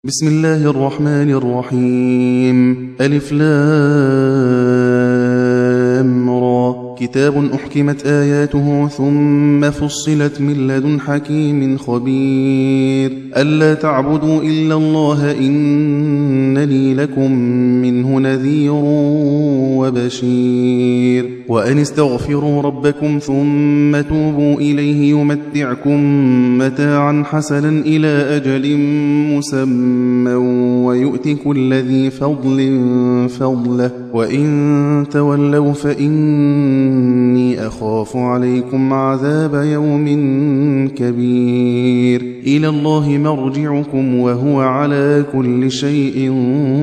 بسم الله الرحمن الرحيم. ألف لام را. كتاب أحكمت آياته ثم فصلت من لدن حكيم خبير. ألا تعبدوا إلا الله إنني لكم منه نذير وبشير. وأن استغفروا ربكم ثم توبوا إليه يمتعكم متاعا حسنا إلى أجل مسمى ويؤت كل ذي فضل فضله وإن تولوا فإني أخاف عليكم عذاب يوم كبير. إلى الله مرجعكم وهو على كل شيء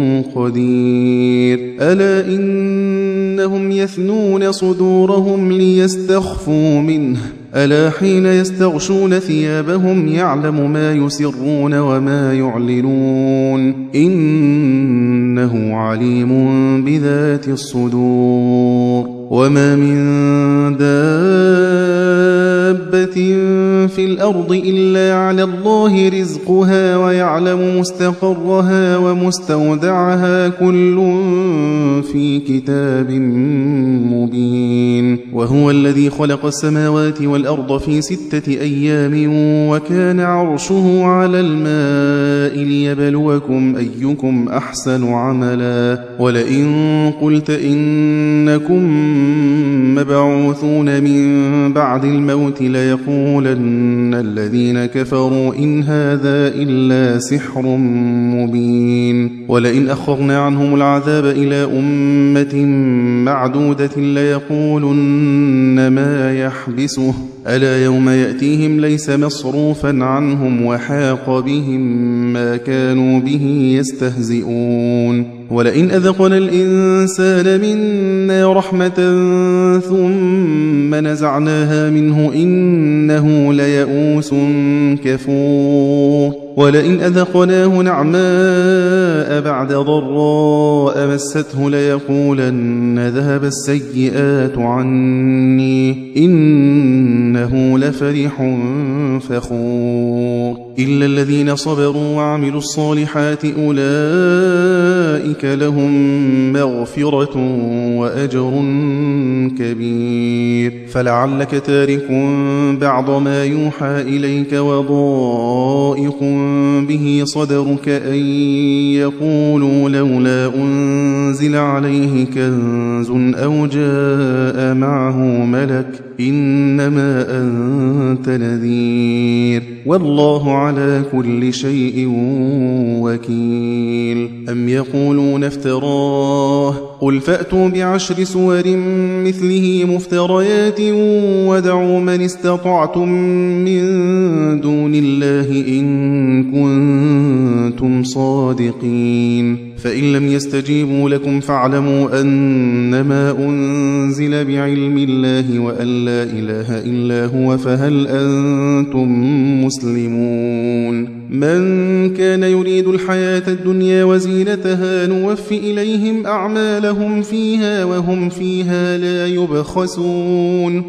قدير. ألا إنهم يثنون صدورهم ليستخفوا منه ألا حين يستغشون ثيابهم يعلم ما يسرون وما يعلنون إنه عليم بذات الصدور. وما من دابة في الأرض إلا على الله رزقها ويعلم مستقرها ومستودعها كل في كتاب مبين. وهو الذي خلق السماوات والأرض في 6 أيام وكان عرشه على الماء ليبلوكم أيكم أحسن عملا. ولئن قلت إنكم مبعوثون من بعد الموت ليقولن الذين كفروا إن هذا إلا سحر مبين. ولئن أخرنا عنهم العذاب إلى أمة معدودة ليقولن ما يحبسه ألا يوم يأتيهم ليس مصروفا عنهم وحاق بهم ما كانوا به يستهزئون. ولئن أذقنا الإنسان منا رحمة ثم نزعناها منه إنه ليئوس كفور. ولئن أذقناه نعماء بعد ضراء مسته ليقولن ذهب السيئات عني إنه لفرح فخور. إلا الذين صبروا وعملوا الصالحات أولئك لهم مغفرة وأجر كبير. فلعلك تارك بعض ما يوحى إليك وضائق به صدرك أن يقولوا لولا أنزل عليه كنز أو جاء معه ملك إنما أنت نذير والله على كل شيء وكيل. أم يقولون افتراه قل فأتوا ب10 سور مثله مفتريات ودعوا من استطعتم من دون الله إن كنتم صادقين. فإن لم يستجيبوا لكم فاعلموا أنما أنزل بعلم الله وأن لا إله إلا هو فهل أنتم مسلمون. من كان يريد الحياة الدنيا وزينتها نوفي إليهم أعمالهم فيها وهم فيها لا يبخسون.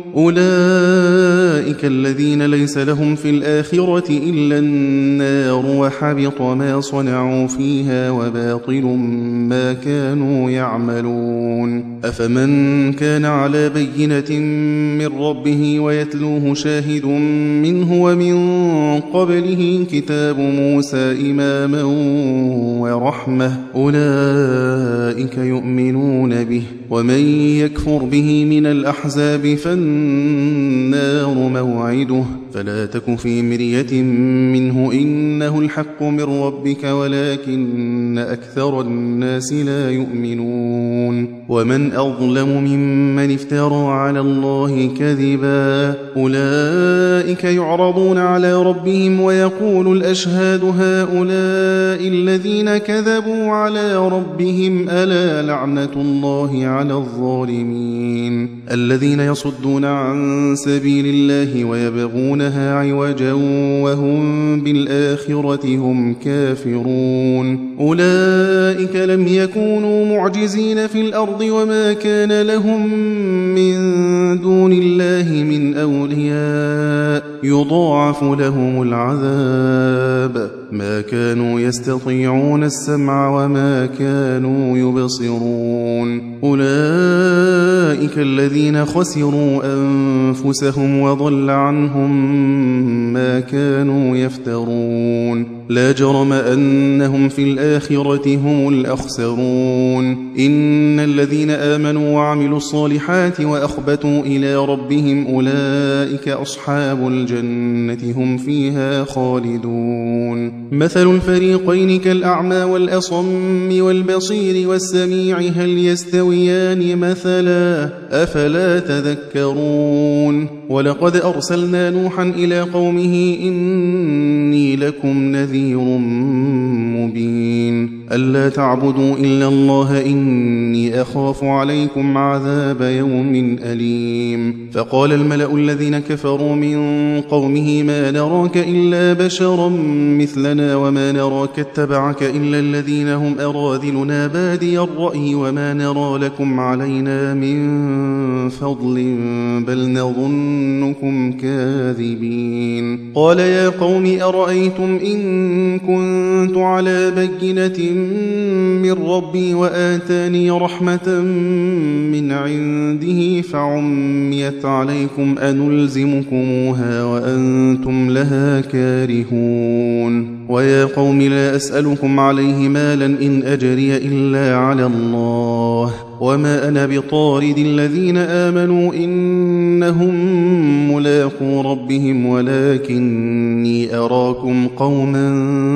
أولئك الذين ليس لهم في الآخرة إلا النار وحبط ما صنعوا فيها وباطل ما كانوا يعملون. أفمن كان على بينة من ربه ويتلوه شاهد منه ومن قبله كتاب موسى إماما ورحمة أولئك يؤمنون به. ومن يكفر به من الأحزاب فالنار موعده فلا تك في مرية منه إنه الحق من ربك ولكن أكثر الناس لا يؤمنون. ومن أظلم ممن افترى على الله كذبا أولئك يعرضون على ربهم ويقول الأشهاد هؤلاء الذين كذبوا على ربهم ألا لعنة الله على الظالمين. الذين يصدون عن سبيل الله ويبغونها عوجا وهم بالآخرة هم كافرون. أولئك لم يكونوا معجزين في الأرض وما كان لهم من دون الله من أولياء يضاعف لهم العذاب ما كانوا يستطيعون السمع وما كانوا يبصرون. أولئك الذين خسروا أنفسهم وضل عنهم ما كانوا يفترون. لا جرم أنهم في الآخرة هم الأخسرون. إن الذين آمنوا وعملوا الصالحات وأخبتوا إلى ربهم أولئك أصحاب الجنة هم فيها خالدون. مثل الفريقين كالأعمى والأصم والبصير والسميع هل يستويان مثلا أفلا تذكرون. ولقد أرسلنا نوحا إلى قومه إني لكم نذير مبين ألا تعبدوا إلا الله إني أخاف عليكم عذاب يوم أليم. فقال الملأ الذين كفروا من قومه ما نراك إلا بشرا مثلنا وما نراك اتبعك إلا الذين هم أراذلنا بادي الرأي وما نرى لكم علينا من فضل بل نظنكم كاذبين. قال يا قوم أرأيتم إن كنت على بينة من ربي وآتاني رحمة من عنده فعميت عليكم أنلزمكموها وأنتم لها كارهون. ويا قوم لا أسألكم عليه مالا إن أجري إلا على الله وما أنا بطارد الذين آمنوا إنهم ملاقو ربهم ولكني أراكم قوما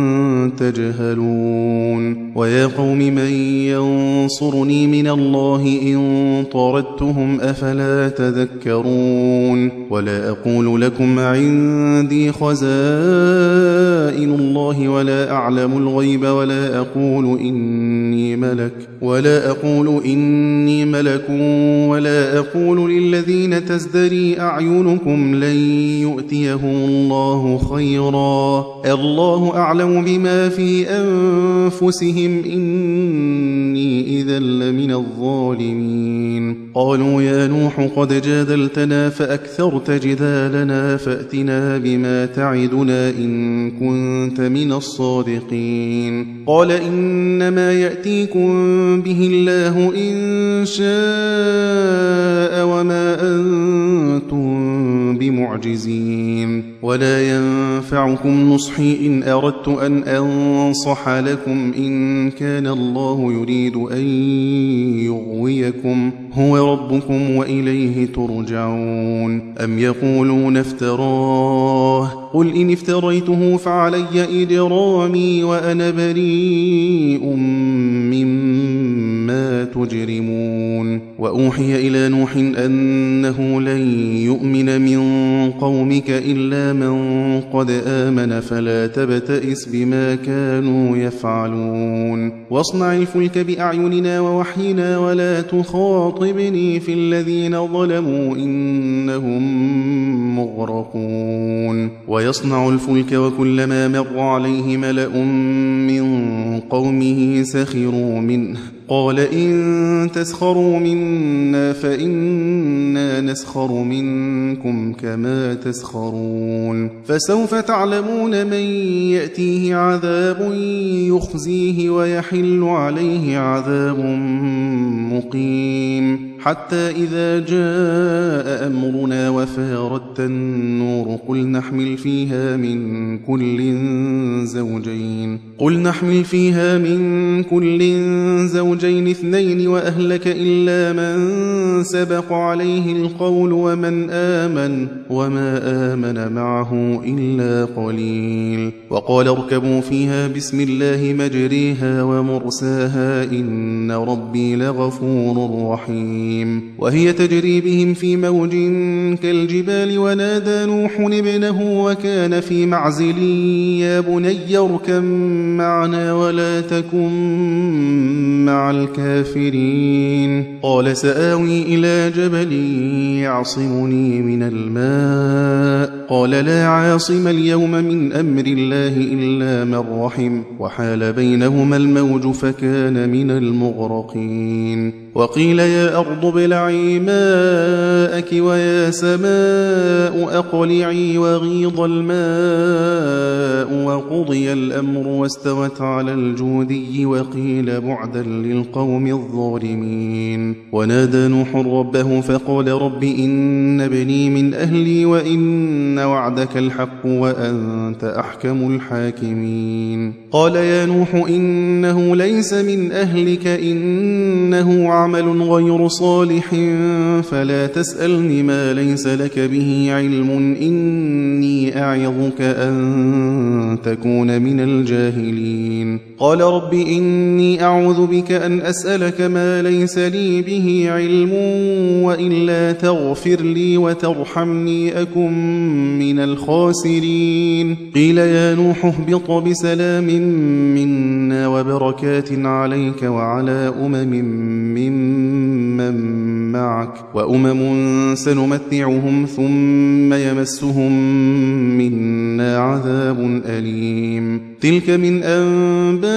تجهلون. ويا قوم من ينصرني من الله إن طردتهم أفلا تذكرون. ولا أقول لكم عندي خزائن الله ولا أعلم الغيب ولا أقول إني ملك ولا أقول للذين تزدري أعينكم لن يؤتيهم الله خيرا الله أعلم بما في أنفسهم إني إذا لمن الظالمين. قالوا يا نوح قد جادلتنا فأكثرت جدالنا فأتنا بما تعدنا إن كنت من الصادقين. قال إنما يأتيكم به الله إن شاء وما أنتم بمعجزين. ولا ينفعكم نصحي إن أردت أن أنصح لكم إن كان الله يريد أن يغويكم هو ربكم وإليه ترجعون. أم يقولون افتراه قل إن افتريته فعلي إجرامي وأنا بريء مما تجرمون. وأوحي إلى نوح أنه لن يؤمن من قومك إلا من قد آمن فلا تبتئس بما كانوا يفعلون. واصنع الفلك بأعيننا ووحينا ولا تخاطبني في الذين ظلموا إنهم مغرقون. ويصنع الفلك وكلما مر عليه ملأ من قومه سخروا منه قال إن تسخروا منا فإنا نسخر منكم كما تسخرون. فسوف تعلمون من يأتيه عذاب يخزيه ويحل عليه عذاب مقيم. حتى إذا جاء أمرنا وفارت النور قل نحمل فيها من كل زوجين اثنين وأهلك إلا من سبق عليه القول وما آمن معه إلا قليل. وقال اركبوا فيها بسم الله مجريها ومرساها إن ربي لغفور رحيم. وهي تجري بهم في موج كالجبال ونادى نوح ابنه وكان في معزل يا بني اركب معنا ولا تكن مع الكافرين. قال سآوي إلى جبل يعصمني من الماء قال لا عاصم اليوم من أمر الله إلا من رحم وحال بينهما الموج فكان من المغرقين وقيل يا أرض ابلعي ماءك ويا سماء أقلعي وغيض الماء وقضي الأمر واستوت على الجودي وقيل بعدا للقوم الظالمين ونادى نوح ربه فقال رب إن ابني من أهلي وإن وعدك الحق وأنت أحكم الحاكمين قال يا نوح إنه ليس من أهلك إنه عمل غير صالح فلا تسألني ما ليس لك به علم إني أعظك أن تكون من الجاهلين قال رب إني أعوذ بك أن أسألك ما ليس لي به علم وإلا تغفر لي وترحمني أكن من الخاسرين قيل يا نوح اهبط بسلام منا وبركات عليك وعلى ممن معك وأمم سنمتعهم ثم يمسهم منا عذاب أليم تلك من أنباء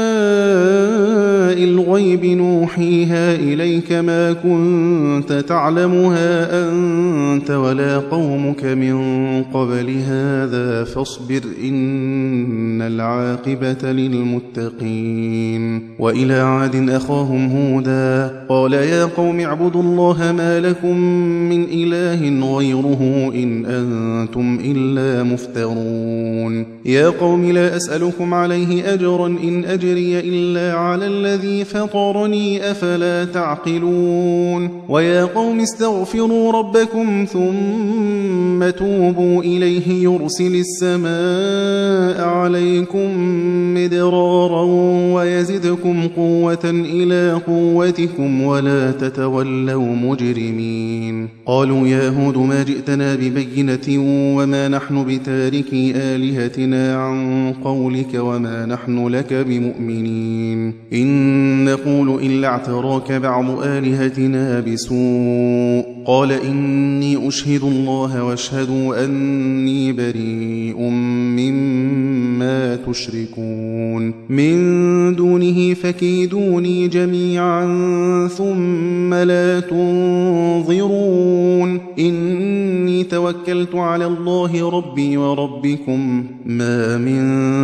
الغيب نوحيها إليك ما كنت تعلمها أنت ولا قومك من قبل هذا فاصبر إن العاقبة للمتقين وإلى عاد أخاهم هودا قال يا قوم اعبدوا الله ما لكم من إله غيره إن أنتم إلا مفترون يا قوم لا أسألكم عليه أجرا إن أجري إلا على الذي فطرني أفلا تعقلون ويا قوم استغفروا ربكم ثم توبوا إليه يرسل السماء عليكم مدرارا ويزدكم قوة إلى قوتكم ولا تتولوا مجرمين قالوا يا هود ما جئتنا ببينة وما نحن بتاركي آلهتنا عن قولك وما نحن لك بمؤمنين إن نقول إلا اعتراك بعض آلهتنا بسوء قال إني أشهد الله واشهدوا أني بريء مما تشركون من دونه فكيدوني جميعا ثم لا تنظرون إني توكلت على الله ربي وربكم ما من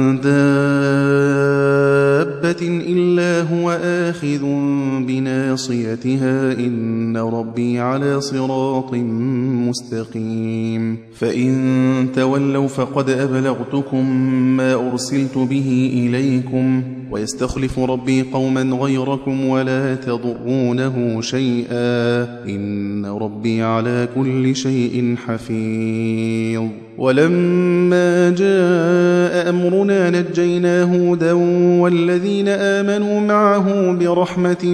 دابة إلا هو آخذ بناصيتها إن ربي على صراط مستقيم فإن تولوا فقد أبلغتكم ما أرسلت به إليكم ويستخلف ربي قوما غيركم ولا تضرونه شيئا إن ربي على كل شيء حفيظ ولما جاء أمرنا نجينا هودا والذين آمنوا معه برحمة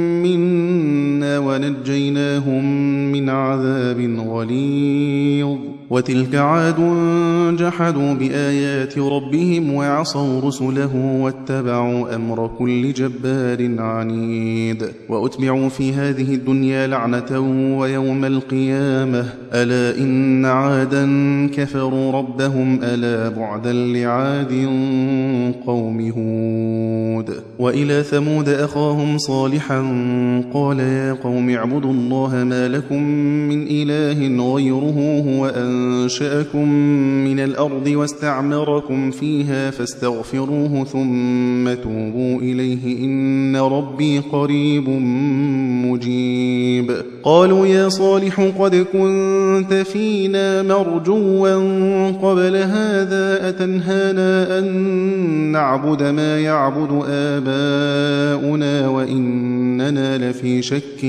منا ونجيناهم من عذاب غليظ وتلك عاد جحدوا بآيات ربهم وعصوا رسله واتبعوا أمر كل جبار عنيد وأتبعوا في هذه الدنيا لعنة ويوم القيامة ألا إن عادا كفروا ربهم ألا بعدا لعاد قوم هود وإلى ثمود أخاهم صالحا قال يا قوم اعبدوا الله ما لكم من إله غيره هو أنشأكم من الأرض واستعمركم فيها فاستغفروه ثم توبوا إليه إن ربي قريب مجيب قالوا يا صالح قد كنت فينا مرجوا قبل هذا أتنهانا أن نعبد ما يعبد آباؤنا وإننا لفي شك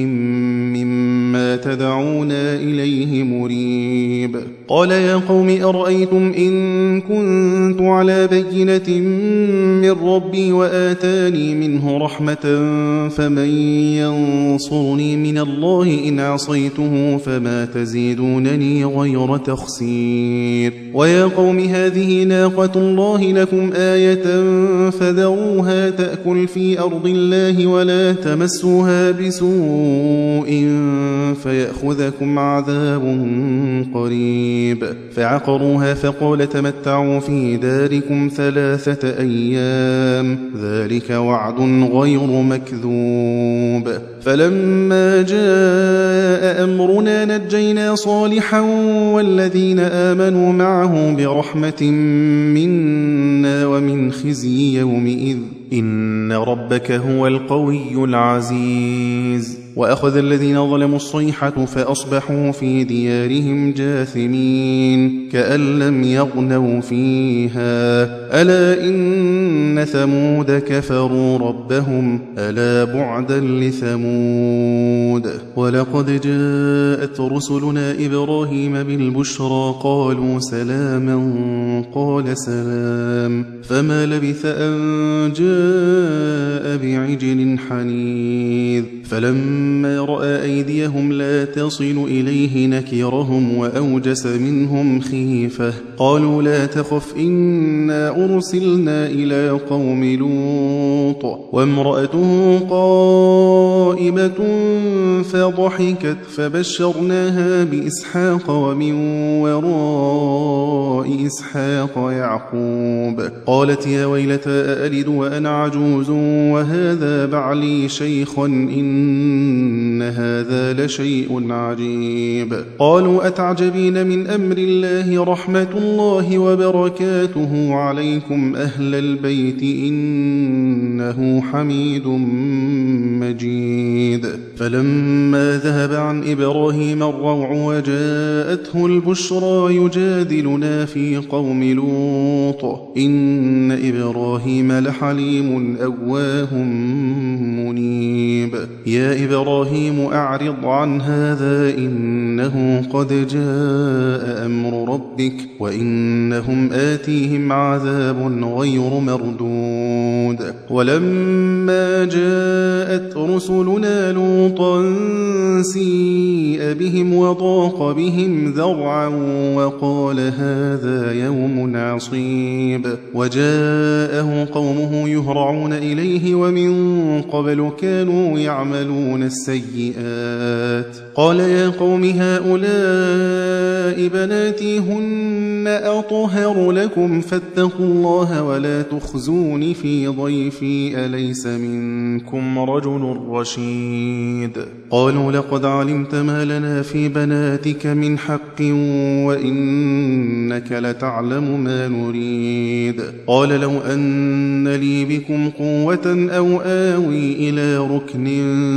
مما تدعونا إليه مريب قال يا قوم أرأيتم إن كنت على بينة من ربي وآتاني منه رحمة فمن ينصرني من الله إن عصيته فما تزيدونني غير تخسير ويا قوم هذه ناقة الله لكم آية فذروها تأكل تأكل في أرض الله ولا تمسوها بسوء فيأخذكم عذاب قريب. فعقروها فقال تمتعوا في داركم 3 أيام ذلك وعد غير مكذوب. فلما جاء أمرنا نجينا صالحا والذين آمنوا معه برحمة منا ومن خزي يومئذ إن ربك هو القوي العزيز. وأخذ الذين ظلموا الصيحة فأصبحوا في ديارهم جاثمين كأن لم يغنوا فيها ألا إن ثمود كفروا ربهم ألا بعدا لثمود. ولقد جاءت رسلنا إبراهيم بالبشرى قالوا سلاما قال سلام فما لبث أن جاء بعجل حنيذ. فلما رأى أيديهم لا تصل إليه نكرهم وأوجس منهم خيفة قالوا لا تخف إنا أرسلنا إلى قوم لوط وامرأته قائمة فضحكت فبشرناها بإسحاق ومن وراء إسحاق يعقوب قالت يا ويلتى أألد وأنا عجوز وهذا بعلي شيخا إن هذا لشيء عجيب. قالوا أتعجبين من أمر الله رحمة الله وبركاته عليكم أهل البيت إنه حميد مجيد. فلما ذهب عن إبراهيم الروع وجاءته البشرى يجادلنا في قوم لوط إن إبراهيم لحليم أواه منيب. يا إبراهيم أعرض عن هذا إنه قد جاء أمر ربك وإنهم آتيهم عذاب غير مردود. ولما جاءت رسلنا لوطا سيء بهم وضاق بهم ذرعا وقال هذا يوم عصيب. وجاءه قومه يهرعون إليه ومن قبل كانوا يعملون السيئات قال يا قوم هؤلاء بناتي هن أطهر لكم فاتقوا الله ولا تخزوني في ضيفي أليس منكم رجل رشيد. قالوا لقد علمت ما لنا في بناتك من حق وإنك لتعلم ما نريد. قال لو أن لي بكم قوة أو آوي إلى ركن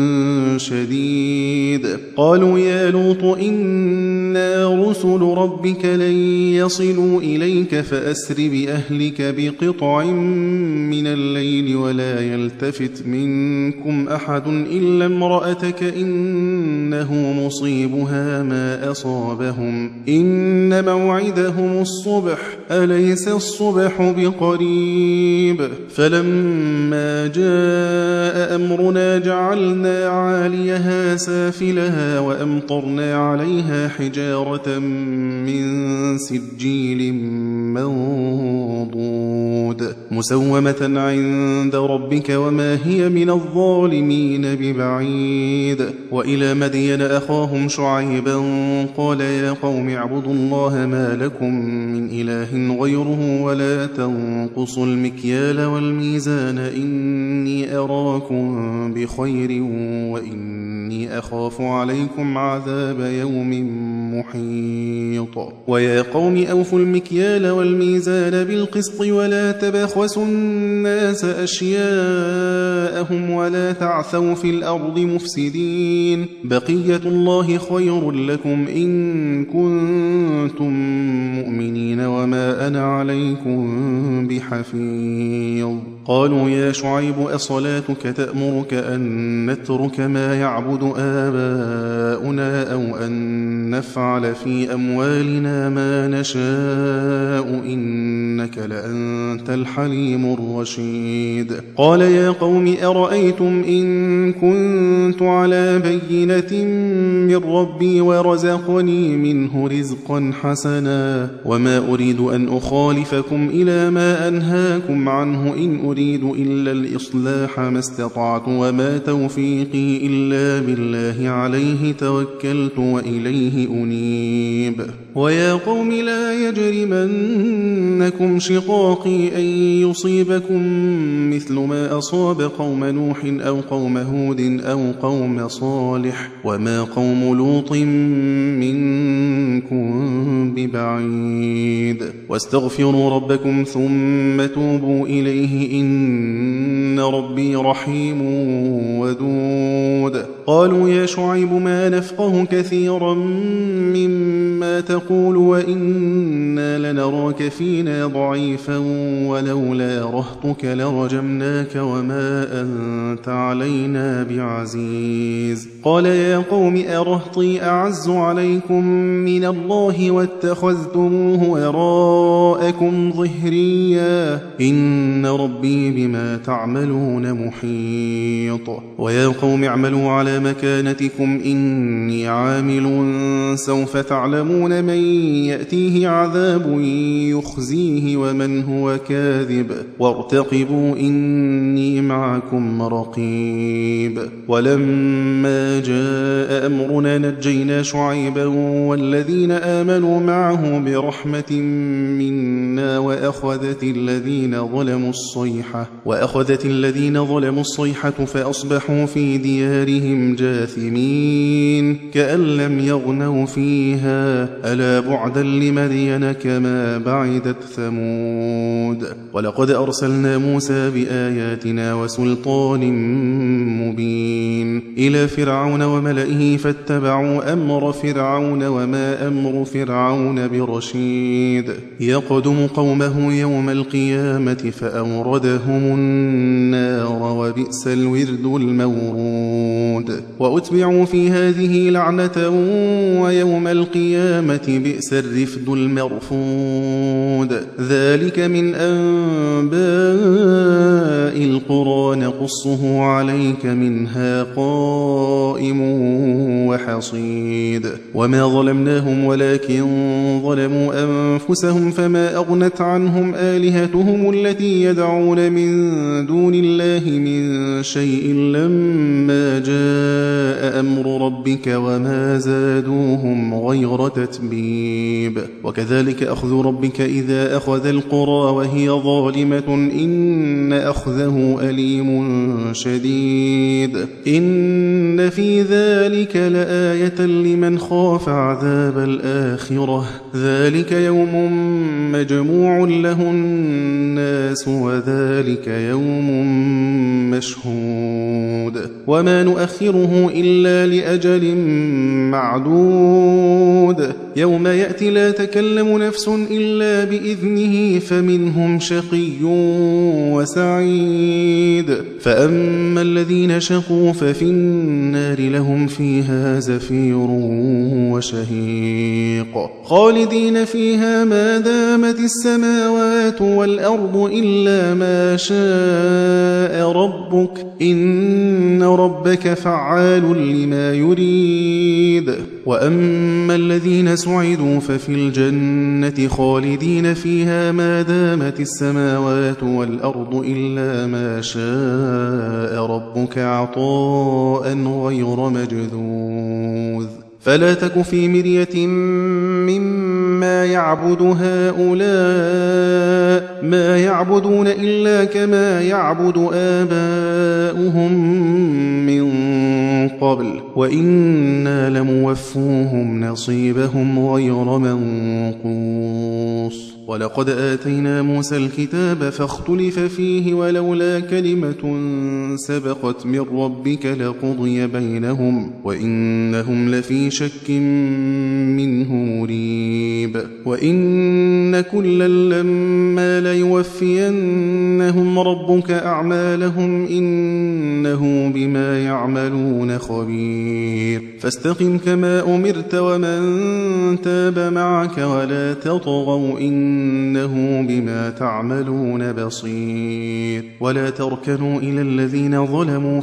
شديد. قالوا يا لوط إنا رسل ربك لن يصلوا إليك فأسر بأهلك بقطع من الليل ولا يلتفت منكم أحد إلا امرأتك إنه مصيبها ما أصابهم إن موعدهم الصبح أليس الصبح بقريب. فلما جاء أمرنا جعلنا عاليها سافلها وأمطرنا عليها حجارة من سجيل منضود مسومة عند ربك وما هي من الظالمين ببعيد. وإلى مدين أخاهم شعيبا قال يا قوم اعبدوا الله ما لكم من إله غيره ولا تنقصوا المكيال والميزان إني أراكم بخير وإني أخاف عليكم عذاب يوم محيط. ويا قوم أوفوا المكيال والميزان بالقسط ولا تبخسوا الناس أشياءهم ولا تعثوا في الأرض مفسدين بقية الله خير لكم إن كنتم مؤمنين وما أنا عليكم بحفيظ. قالوا يا شعيب أصلاتك تأمرك أن نترك ما يعبد آباؤنا أو أن نفعل في أموالنا ما نشاء إنك لأنت الحليم الرشيد. قال يا قوم أرأيتم إن كنت على بينة من ربي ورزقني منه رزقا حسنا وما أريد أن أخالفكم إلى ما أنهاكم عنه إن أريد أريد إلا الإصلاح ما استطعت وما توفيقي إلا بالله عليه توكلت وإليه أنيب ويا قوم لا يجرمنكم شقاقي أن يصيبكم مثل ما أصاب قوم نوح أو قوم هود أو قوم صالح وما قوم لوط منكم ببعيد واستغفروا ربكم ثم توبوا إليه إن ربي رحيم ودود قالوا يا شعيب ما نفقه كثيرا مما تقول وإنا لنراك فينا ضعيفا ولولا رهطك لرجمناك وما أنت علينا بعزيز قال يا قوم أرهطي أعز عليكم من الله واتخذتموه وراءكم ظهريا إن ربي بما تعملون محيط ويا قوم اعملوا على مكانتكم إني عامل سوف تعلمون من يأتيه عذاب يخزيه ومن هو كاذب وارتقبوا إني معكم رقيب ولما جاء أمرنا نجينا شعيبا والذين آمنوا معه برحمة منا وأخذت الذين ظلموا الصيحة فأصبحوا في ديارهم جاثمين كأن لم يغنوا فيها ألا بعدا لمدين كما بعدت ثمود ولقد أرسلنا موسى بآياتنا وسلطان مبين إلى فرعون وملئه فاتبعوا أمر فرعون وما أمر فرعون برشيد يقدم قومه يوم القيامة فأوردهم النار وبئس الورد المورود وأتبعوا في هذه لعنة ويوم القيامة بئس الرفد المرفود ذلك من أنباء القرى نقصه عليك منها قائم وحصيد وما ظلمناهم ولكن ظلموا أنفسهم فما أغنت عنهم آلهتهم التي يدعون من دون الله من شيء لما جاء أمر ربك وما زادوهم غير تتبيب وكذلك أخذ ربك إذا أخذ القرى وهي ظالمة إن أخذه أليم شديد إن في ذلك لآية لمن خاف عذاب الآخرة ذلك يوم مجموع له الناس وذلك يوم مشهود وما نؤخره إلا لأجل معدود يوم يأتي لا تكلم نفس إلا بإذنه فمنهم شقي وسعيد فأما الذين شقوا ففي النار لهم فيها زفير وشهيق خالدين فيها ما دامت السماوات والأرض إلا ما شاء ربك إن ربك فعال لما يريد وأما الذين سعدوا ففي الجنة خالدين فيها ما دامت السماوات والأرض إلا ما شاء ربك عطاء غير مجذوذ فلا تك في مرية مما يعبد هؤلاء ما يعبدون إلا كما يعبد آباؤهم من قبل وإنا لموفوهم نصيبهم غير منقوص ولقد آتينا موسى الكتاب فاختلف فيه ولولا كلمة سبقت من ربك لقضي بينهم وإنهم لفي شك منه مريب وإن كلا لما ليوفينهم ربك أعمالهم إنه بما يعملون خبير فاستقم كما أمرت ومن تاب معك ولا تطغوا إنه بما تعملون بصير ولا تركنوا إلى الذين ظلموا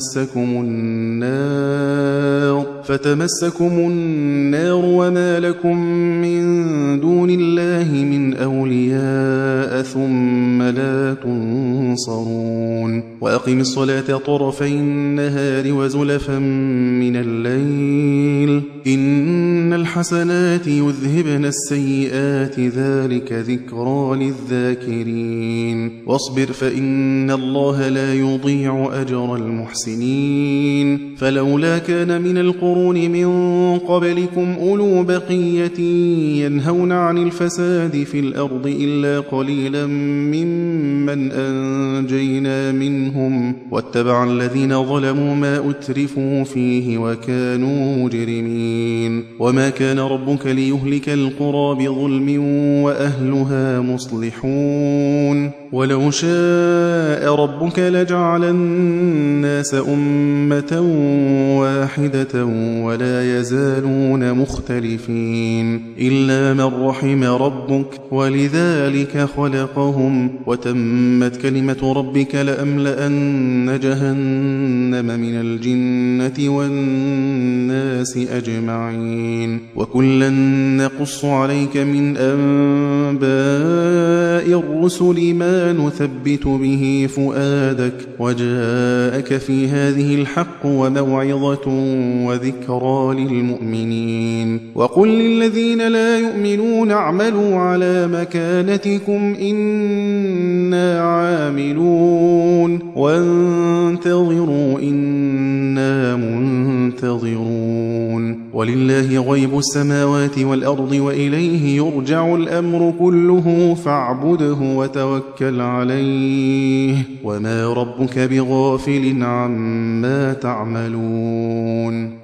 فتمسكم النار وما لكم من دون الله من أولياء ثم لا تنصرون ينصرون وأقم الصلاة طرفي النهار وزلفا من الليل إن الحسنات يذهبن السيئات ذلك ذكرى للذاكرين واصبر فإن الله لا يضيع أجر المحسنين فلولا كان من القرون من قبلكم أولو بقية ينهون عن الفساد في الأرض إلا قليلا ممن أنجينا منهم واتبع الذين ظلموا ما أترفوا فيه وكانوا مجرمين وما كان ربك ليهلك القرى بظلم وأهلها مصلحون ولو شاء ربك لجعل الناس أمة واحدة ولا يزالون مختلفين إلا من رحم ربك ولذلك خلقهم وتمت كلمة ربك لأملأن جهنم من الجنة والناس أجمعين وكلا نقص عليك من أنباء الرسل ما نثبت به فؤادك وجاءك في هذه الحق وموعظة وذكرى للمؤمنين وقل للذين لا يؤمنون اعملوا على مكانتكم إنا عاملون وانتظروا إنا منتظرون ولله غيب السماوات والأرض وإليه يرجع الأمر كله فاعبده وتوكل عليه وما ربك بغافل عما تعملون